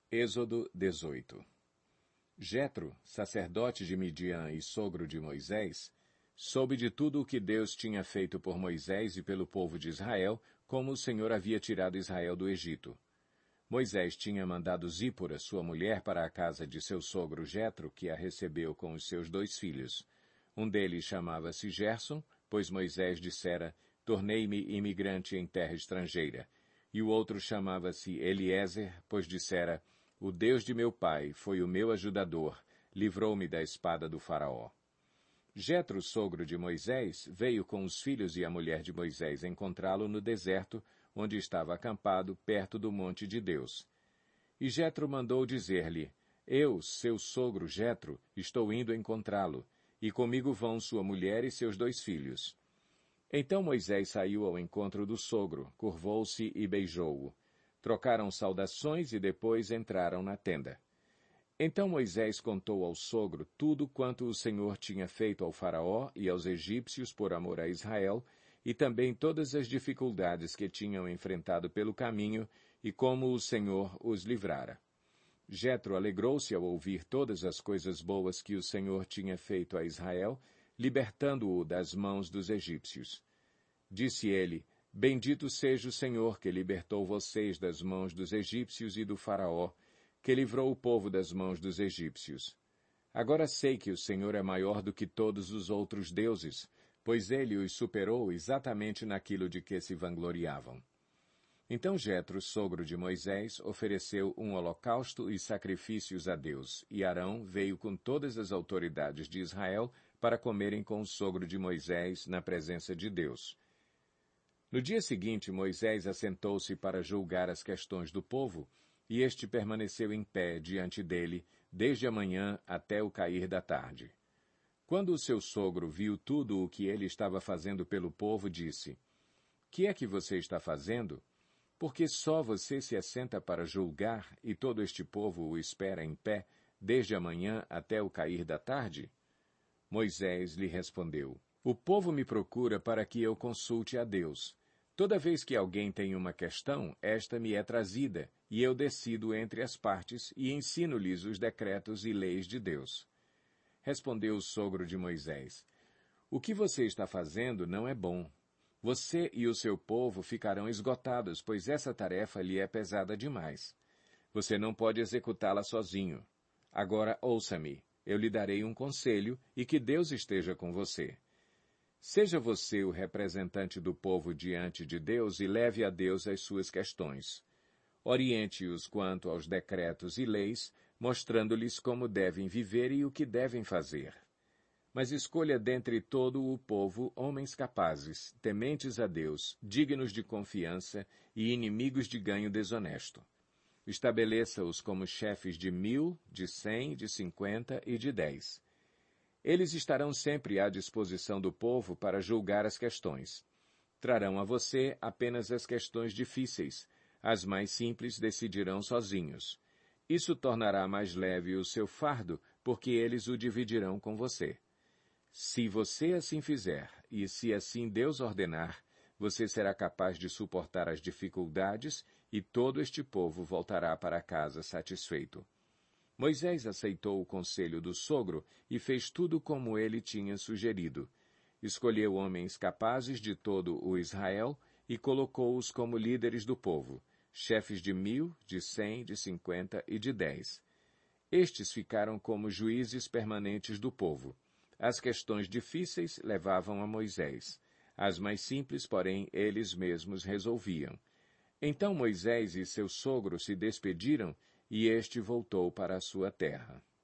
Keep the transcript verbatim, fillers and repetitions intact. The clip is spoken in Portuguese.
Êxodo dezoito. Jetro, sacerdote de Midian e sogro de Moisés, soube de tudo o que Deus tinha feito por Moisés e pelo povo de Israel, como o Senhor havia tirado Israel do Egito. Moisés tinha mandado Zípora, sua mulher, para a casa de seu sogro Jetro, que a recebeu com os seus dois filhos. Um deles chamava-se Gerson, pois Moisés dissera, tornei-me imigrante em terra estrangeira. E o outro chamava-se Eliezer, pois dissera, o Deus de meu pai foi o meu ajudador, livrou-me da espada do faraó. Jetro, sogro de Moisés, veio com os filhos e a mulher de Moisés encontrá-lo no deserto, onde estava acampado, perto do monte de Deus. E Jetro mandou dizer-lhe, eu, seu sogro Jetro, estou indo encontrá-lo, e comigo vão sua mulher e seus dois filhos. Então Moisés saiu ao encontro do sogro, curvou-se e beijou-o. Trocaram saudações e depois entraram na tenda. Então Moisés contou ao sogro tudo quanto o Senhor tinha feito ao faraó e aos egípcios por amor a Israel, e também todas as dificuldades que tinham enfrentado pelo caminho e como o Senhor os livrara. Jetro alegrou-se ao ouvir todas as coisas boas que o Senhor tinha feito a Israel, libertando-o das mãos dos egípcios. Disse ele, bendito seja o Senhor que libertou vocês das mãos dos egípcios e do faraó, que livrou o povo das mãos dos egípcios. Agora sei que o Senhor é maior do que todos os outros deuses, pois ele os superou exatamente naquilo de que se vangloriavam. Então Jetro, sogro de Moisés, ofereceu um holocausto e sacrifícios a Deus, e Arão veio com todas as autoridades de Israel para comerem com o sogro de Moisés na presença de Deus. No dia seguinte, Moisés assentou-se para julgar as questões do povo, e este permaneceu em pé diante dele, desde a manhã até o cair da tarde. Quando o seu sogro viu tudo o que ele estava fazendo pelo povo, disse, que é que você está fazendo? Porque só você se assenta para julgar e todo este povo o espera em pé, desde a manhã até o cair da tarde? Moisés lhe respondeu, o povo me procura para que eu consulte a Deus. Toda vez que alguém tem uma questão, esta me é trazida, e eu decido entre as partes e ensino-lhes os decretos e leis de Deus. Respondeu o sogro de Moisés, o que você está fazendo não é bom. Você e o seu povo ficarão esgotados, pois essa tarefa lhe é pesada demais. Você não pode executá-la sozinho. Agora ouça-me, eu lhe darei um conselho e que Deus esteja com você. Seja você o representante do povo diante de Deus e leve a Deus as suas questões. Oriente-os quanto aos decretos e leis, mostrando-lhes como devem viver e o que devem fazer. Mas escolha dentre todo o povo homens capazes, tementes a Deus, dignos de confiança e inimigos de ganho desonesto. Estabeleça-os como chefes de mil, de cem, de cinquenta e de dez. Eles estarão sempre à disposição do povo para julgar as questões. Trarão a você apenas as questões difíceis, as mais simples decidirão sozinhos. Isso tornará mais leve o seu fardo, porque eles o dividirão com você. Se você assim fizer, e se assim Deus ordenar, você será capaz de suportar as dificuldades e todo este povo voltará para casa satisfeito. Moisés aceitou o conselho do sogro e fez tudo como ele tinha sugerido. Escolheu homens capazes de todo o Israel e colocou-os como líderes do povo, chefes de mil, de cem, de cinquenta e de dez. Estes ficaram como juízes permanentes do povo. As questões difíceis levavam a Moisés. As mais simples, porém, eles mesmos resolviam. Então Moisés e seu sogro se despediram, e este voltou para a sua terra.